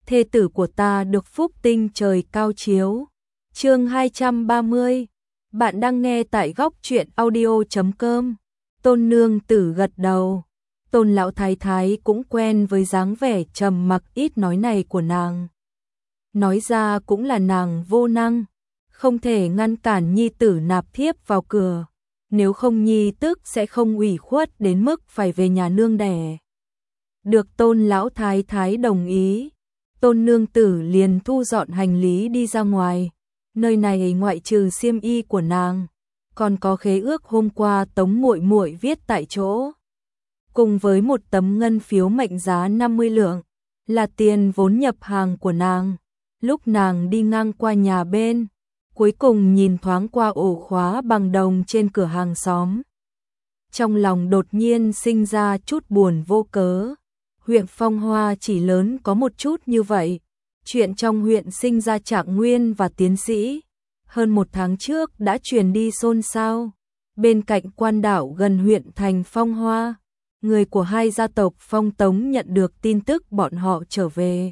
thê tử của ta được phúc tinh trời cao chiếu. Chương 230. Bạn đang nghe tại góc truyện audio.com. Tôn nương tử gật đầu. Tôn lão thái thái cũng quen với dáng vẻ trầm mặc ít nói này của nàng. Nói ra cũng là nàng vô năng, không thể ngăn cản nhi tử nạp thiếp vào cửa, nếu không nhi tức sẽ không ủy khuất đến mức phải về nhà nương đẻ. Được Tôn lão thái thái đồng ý, Tôn nương tử liền thu dọn hành lý đi ra ngoài. Nơi này ngoại trừ xiêm y của nàng, còn có khế ước hôm qua Tống muội muội viết tại chỗ, cùng với một tấm ngân phiếu mệnh giá 50 lượng, là tiền vốn nhập hàng của nàng. Lúc nàng đi ngang qua nhà bên, cuối cùng nhìn thoáng qua ổ khóa bằng đồng trên cửa hàng xóm. Trong lòng đột nhiên sinh ra chút buồn vô cớ. Huyện Phong Hoa chỉ lớn có một chút như vậy. Chuyện trong huyện sinh ra Trạng Nguyên và tiến sĩ, hơn một tháng trước đã truyền đi xôn xao. Bên cạnh quan đảo gần huyện thành Phong Hoa, người của hai gia tộc Phong Tống nhận được tin tức bọn họ trở về.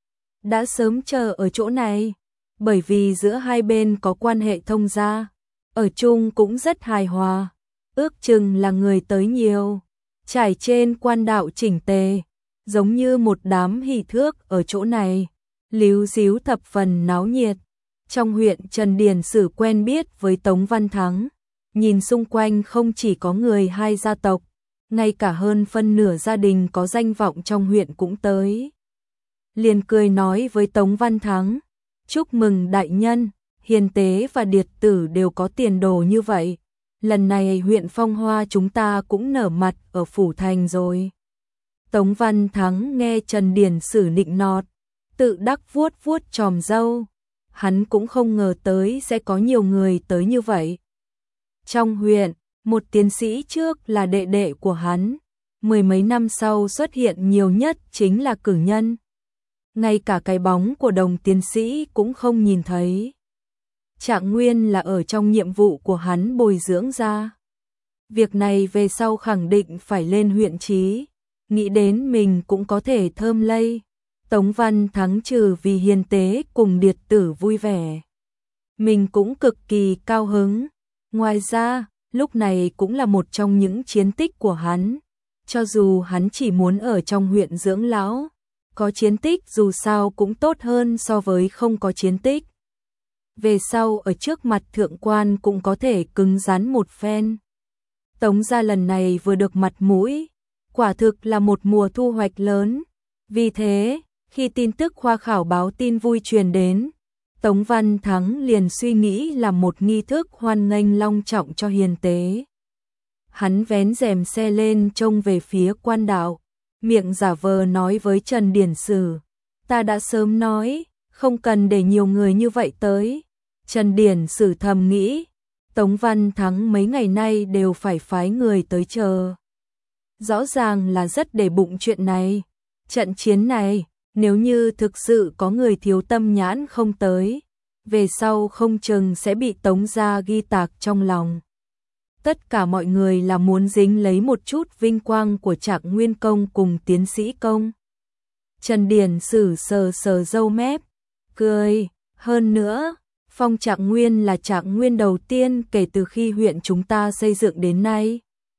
Đã sớm chờ ở chỗ này, bởi vì giữa hai bên có quan hệ thông gia, ở chung cũng rất hài hòa, ước chừng là người tới nhiều, trải trên quan đạo chỉnh tề, giống như một đám hỷ thước ở chỗ này, líu díu thập phần náo nhiệt. Trong huyện Trần Điền Sử quen biết với Tống Văn Thắng, nhìn xung quanh không chỉ có người hai gia tộc, ngay cả hơn phân nửa gia đình có danh vọng trong huyện cũng tới. Liền cười nói với Tống Văn Thắng, chúc mừng đại nhân, Hiền Tế và Điệt Tử đều có tiền đồ như vậy. Lần này huyện Phong Hoa chúng ta cũng nở mặt ở phủ thành rồi. Tống Văn Thắng nghe Trần Điền Sử nịnh nọt, tự đắc vuốt vuốt chòm râu. Hắn cũng không ngờ tới sẽ có nhiều người tới như vậy. Trong huyện, một tiến sĩ trước là đệ đệ của hắn, mười mấy năm sau xuất hiện nhiều nhất chính là cử nhân. Ngay cả cái bóng của đồng tiến sĩ cũng không nhìn thấy. Trạng Nguyên là ở trong nhiệm vụ của hắn bồi dưỡng ra. Việc này về sau khẳng định phải lên huyện trí, nghĩ đến mình cũng có thể thơm lây. Tống Văn Thắng trừ vì Hiền Tế cùng Điệt Tử vui vẻ, mình cũng cực kỳ cao hứng. Ngoài ra, lúc này cũng là một trong những chiến tích của hắn. Cho dù hắn chỉ muốn ở trong huyện dưỡng lão, có chiến tích dù sao cũng tốt hơn so với không có chiến tích. Về sau ở trước mặt thượng quan cũng có thể cứng rắn một phen. Tống gia lần này vừa được mặt mũi, quả thực là một mùa thu hoạch lớn. Vì thế, khi tin tức khoa khảo báo tin vui truyền đến, Tống Văn Thắng liền suy nghĩ làm một nghi thức hoan nghênh long trọng cho Hiền Tế. Hắn vén rèm xe lên trông về phía quan đạo, miệng giả vờ nói với Trần Điền Sử, ta đã sớm nói, không cần để nhiều người như vậy tới. Trần Điền Sử thầm nghĩ, Tống Văn Thắng mấy ngày nay đều phải phái người tới chờ. Rõ ràng là rất để bụng chuyện này. Trận chiến này, nếu như thực sự có người thiếu tâm nhãn không tới, về sau không chừng sẽ bị Tống gia ghi tạc trong lòng. Tất cả mọi người là muốn dính lấy một chút vinh quang của Trạng Nguyên công cùng tiến sĩ công. Trần Điền Sử sờ sờ râu mép, cười, hơn nữa, phong Trạng Nguyên là Trạng Nguyên đầu tiên kể từ khi huyện chúng ta xây dựng đến nay.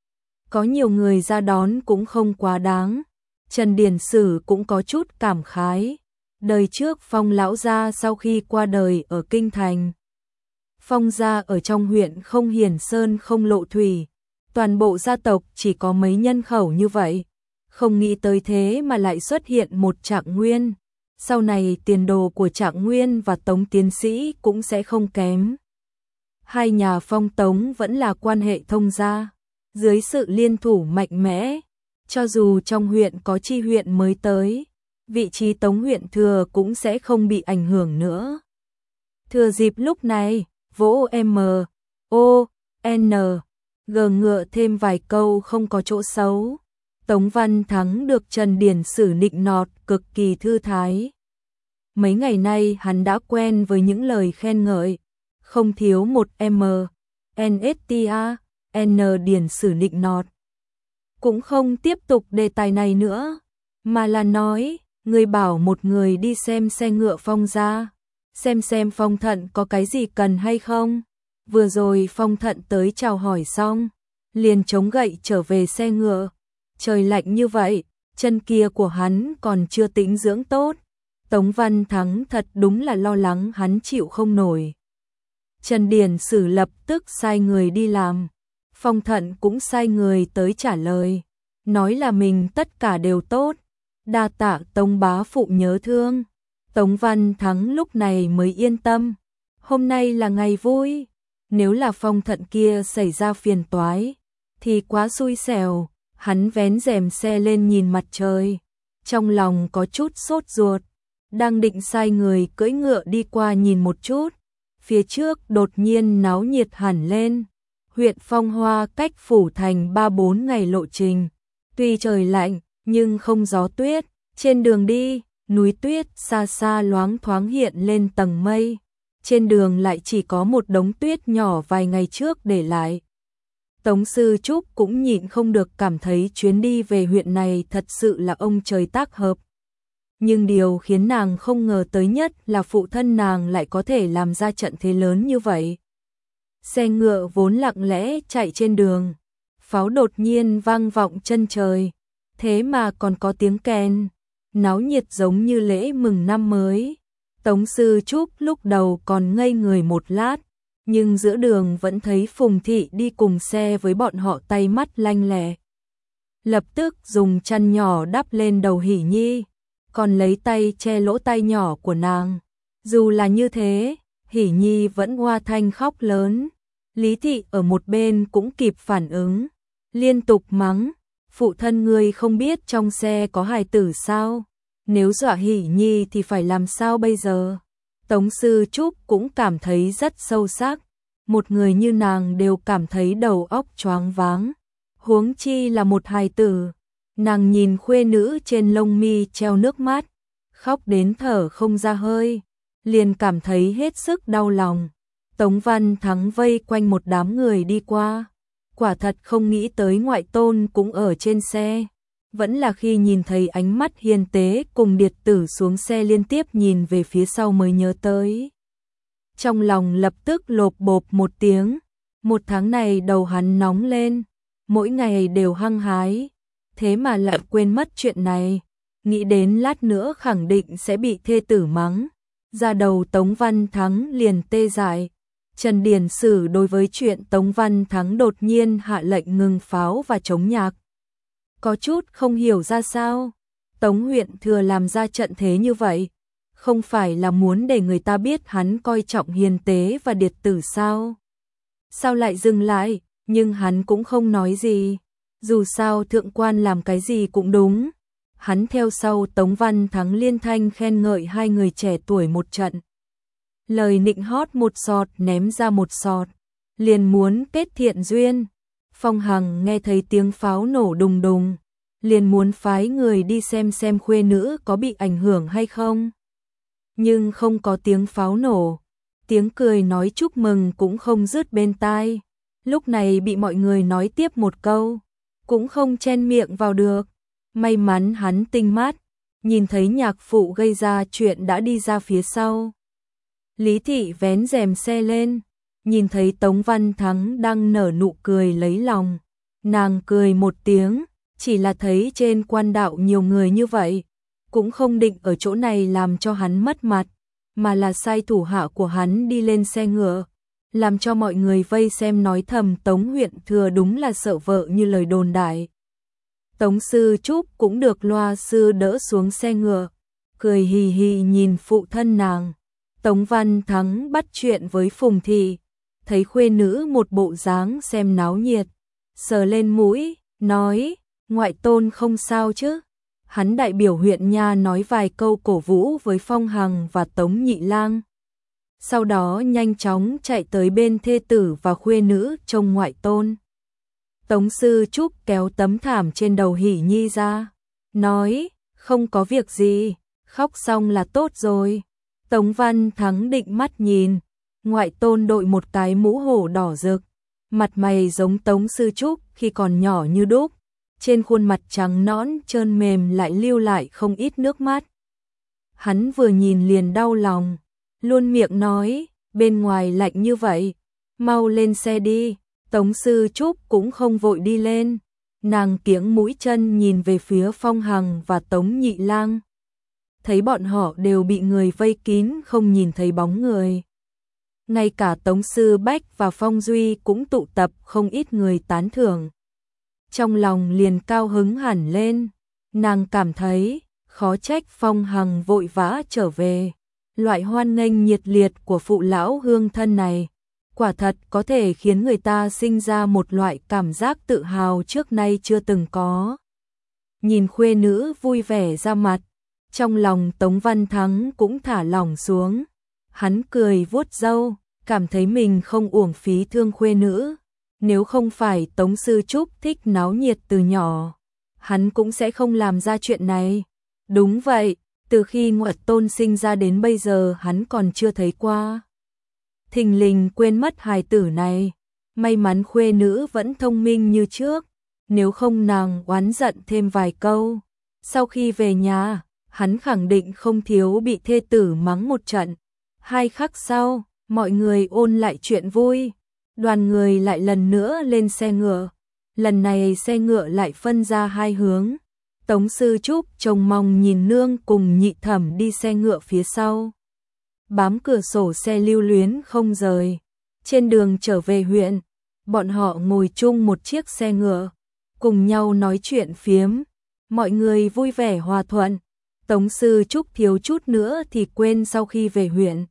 Có nhiều người ra đón cũng không quá đáng. Trần Điền Sử cũng có chút cảm khái. Đời trước Phong lão gia sau khi qua đời ở Kinh Thành, Phong gia ở trong huyện không hiển sơn không lộ thủy, toàn bộ gia tộc chỉ có mấy nhân khẩu như vậy. Không nghĩ tới thế mà lại xuất hiện một Trạng Nguyên. Sau này tiền đồ của Trạng Nguyên và Tống tiến sĩ cũng sẽ không kém. Hai nhà Phong Tống vẫn là quan hệ thông gia, dưới sự liên thủ mạnh mẽ. Cho dù trong huyện có chi huyện mới tới, vị trí Tống huyện thừa cũng sẽ không bị ảnh hưởng nữa. Thừa dịp lúc này, vỗ G ngựa thêm vài câu không có chỗ xấu. Tống Văn Thắng được Trần Điền Sử nịnh nọt cực kỳ thư thái. Mấy ngày nay hắn đã quen với những lời khen ngợi, không thiếu một Điền Sử nịnh nọt. Cũng không tiếp tục đề tài này nữa, mà là nói, Người bảo một người đi xem xe ngựa Phong gia, xem Phong Thận có cái gì cần hay không. Vừa rồi Phong Thận tới chào hỏi xong, liền chống gậy trở về xe ngựa. Trời lạnh như vậy, chân kia của hắn còn chưa tĩnh dưỡng tốt. Tống Văn Thắng thật đúng là lo lắng hắn chịu không nổi. Trần Điền Sử lập tức sai người đi làm. Phong Thận cũng sai người tới trả lời, nói là mình tất cả đều tốt. Đa tạ Tống bá phụ nhớ thương. Tống Văn Thắng lúc này mới yên tâm. Hôm nay là ngày vui. Nếu là Phong Thận kia xảy ra phiền toái, thì quá xui xẻo. Hắn vén rèm xe lên nhìn mặt trời. Trong lòng có chút sốt ruột. Đang định sai người cưỡi ngựa đi qua nhìn một chút. Phía trước đột nhiên náo nhiệt hẳn lên. Huyện Phong Hoa cách phủ thành 3-4 ngày lộ trình. Tuy trời lạnh, nhưng không gió tuyết. Trên đường đi, núi tuyết xa xa loáng thoáng hiện lên tầng mây. Trên đường lại chỉ có một đống tuyết nhỏ vài ngày trước để lại. Tống Sư Trúc cũng nhịn không được cảm thấy chuyến đi về huyện này thật sự là ông trời tác hợp. Nhưng điều khiến nàng không ngờ tới nhất là phụ thân nàng lại có thể làm ra trận thế lớn như vậy. Xe ngựa vốn lặng lẽ chạy trên đường, pháo đột nhiên vang vọng chân trời, thế mà còn có tiếng kèn, náo nhiệt giống như lễ mừng năm mới. Tống Sư Trúc lúc đầu còn ngây người một lát, nhưng giữa đường vẫn thấy Phùng Thị đi cùng xe với bọn họ tay mắt lanh lẹ. Lập tức dùng chăn nhỏ đắp lên đầu Hỷ Nhi, còn lấy tay che lỗ tai nhỏ của nàng. Dù là như thế, Hỷ Nhi vẫn oa thanh khóc lớn. Lý Thị ở một bên cũng kịp phản ứng, liên tục mắng, phụ thân ngươi không biết trong xe có hài tử sao? Nếu dọa Hỷ Nhi thì phải làm sao bây giờ? Tống Sư Trúc cũng cảm thấy rất sâu sắc, một người như nàng đều cảm thấy đầu óc choáng váng, huống chi là một hài tử. Nàng nhìn khuê nữ trên lông mi treo nước mắt, khóc đến thở không ra hơi, liền cảm thấy hết sức đau lòng. Tống Văn Thắng vây quanh một đám người đi qua, quả thật không nghĩ tới ngoại tôn cũng ở trên xe. Vẫn là khi nhìn thấy ánh mắt hiền tế cùng điệt tử xuống xe liên tiếp nhìn về phía sau mới nhớ tới. Trong lòng lập tức lộp bộp một tiếng, một tháng này đầu hắn nóng lên, mỗi ngày đều hăng hái, thế mà lại quên mất chuyện này, nghĩ đến lát nữa khẳng định sẽ bị thê tử mắng. Ra đầu Tống Văn Thắng liền tê dại. Trần Điền Sử đối với chuyện Tống Văn Thắng đột nhiên hạ lệnh ngừng pháo và chống nhạc, có chút không hiểu ra sao. Tống huyện thừa làm ra trận thế như vậy, không phải là muốn để người ta biết hắn coi trọng hiền tế và điệt tử sao? Sao lại dừng lại, nhưng hắn cũng không nói gì. Dù sao thượng quan làm cái gì cũng đúng. Hắn theo sau Tống Văn Thắng liên thanh khen ngợi hai người trẻ tuổi một trận. Lời nịnh hót một sọt ném ra một sọt, liền muốn kết thiện duyên. Phong Hằng nghe thấy tiếng pháo nổ đùng đùng, liền muốn phái người đi xem khuê nữ có bị ảnh hưởng hay không. Nhưng không có tiếng pháo nổ, tiếng cười nói chúc mừng cũng không dứt bên tai. Lúc này bị mọi người nói tiếp một câu, cũng không chen miệng vào được. May mắn hắn tinh mắt, nhìn thấy nhạc phụ gây ra chuyện đã đi ra phía sau. Lý Thị vén rèm xe lên, nhìn thấy Tống Văn Thắng đang nở nụ cười lấy lòng. Nàng cười một tiếng, chỉ là thấy trên quan đạo nhiều người như vậy, cũng không định ở chỗ này làm cho hắn mất mặt, mà là sai thủ hạ của hắn đi lên xe ngựa, làm cho mọi người vây xem nói thầm Tống huyện thừa đúng là sợ vợ như lời đồn đại. Tống Sư Trúc cũng được loa sư đỡ xuống xe ngựa, cười hì hì nhìn phụ thân nàng. Tống Văn Thắng bắt chuyện với Phùng Thị, thấy khuê nữ một bộ dáng xem náo nhiệt, sờ lên mũi, nói, ngoại tôn không sao chứ. Hắn đại biểu huyện nha nói vài câu cổ vũ với Phong Hằng và Tống Nhị Lang. Sau đó nhanh chóng chạy tới bên thê tử và khuê nữ trông ngoại tôn. Tống Sư Trúc kéo tấm thảm trên đầu Hỷ Nhi ra, nói, không có việc gì, khóc xong là tốt rồi. Tống Văn Thắng định mắt nhìn, ngoại tôn đội một cái mũ hổ đỏ rực, mặt mày giống Tống Sư Trúc khi còn nhỏ như đúc, trên khuôn mặt trắng nõn trơn mềm lại lưu lại không ít nước mắt. Hắn vừa nhìn liền đau lòng, luôn miệng nói, bên ngoài lạnh như vậy, mau lên xe đi. Tống Sư Trúc cũng không vội đi lên, nàng kiễng mũi chân nhìn về phía Phong Hằng và Tống Nhị Lang. Thấy bọn họ đều bị người vây kín không nhìn thấy bóng người. Ngay cả Tống Sư Bách và Phong Duy cũng tụ tập không ít người tán thưởng. Trong lòng liền cao hứng hẳn lên, nàng cảm thấy khó trách Phong Hằng vội vã trở về. Loại hoan nghênh nhiệt liệt của phụ lão hương thân này, quả thật có thể khiến người ta sinh ra một loại cảm giác tự hào trước nay chưa từng có. Nhìn khuê nữ vui vẻ ra mặt, trong lòng Tống Văn Thắng cũng thả lỏng xuống. Hắn cười vuốt râu, cảm thấy mình không uổng phí thương khuê nữ. Nếu không phải Tống Sư Trúc thích náo nhiệt từ nhỏ, hắn cũng sẽ không làm ra chuyện này. Đúng vậy, từ khi Ngoại Tôn sinh ra đến bây giờ hắn còn chưa thấy qua. Thình lình quên mất hài tử này, may mắn khuê nữ vẫn thông minh như trước, nếu không nàng oán giận thêm vài câu. Sau khi về nhà, hắn khẳng định không thiếu bị thê tử mắng một trận. 2 khắc sau, mọi người ôn lại chuyện vui, đoàn người lại lần nữa lên xe ngựa. Lần này xe ngựa lại phân ra 2 hướng. Tống Sư Trúc trông mong nhìn nương cùng Nhị Thẩm đi xe ngựa phía sau, bám cửa sổ xe lưu luyến không rời. Trên đường trở về huyện, bọn họ ngồi chung một chiếc xe ngựa, cùng nhau nói chuyện phiếm, mọi người vui vẻ hòa thuận. Tống Sư Trúc thiếu chút nữa thì quên sau khi về huyện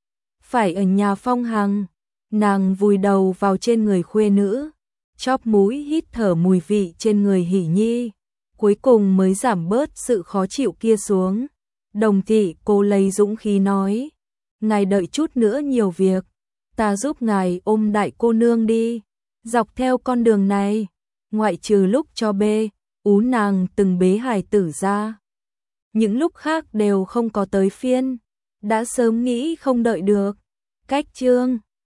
phải ở nhà Phong Hằng, nàng vùi đầu vào trên người khuê nữ, chóp mũi hít thở mùi vị trên người Hỷ Nhi, cuối cùng mới giảm bớt sự khó chịu kia xuống. Đồng thị cô lấy dũng khí nói, ngài đợi chút nữa nhiều việc, ta giúp ngài ôm đại cô nương đi. Dọc theo con đường này, ngoại trừ lúc cho bê, ú nàng từng bế hài tử ra, những lúc khác đều không có tới phiên, đã sớm nghĩ không đợi được. Cách chương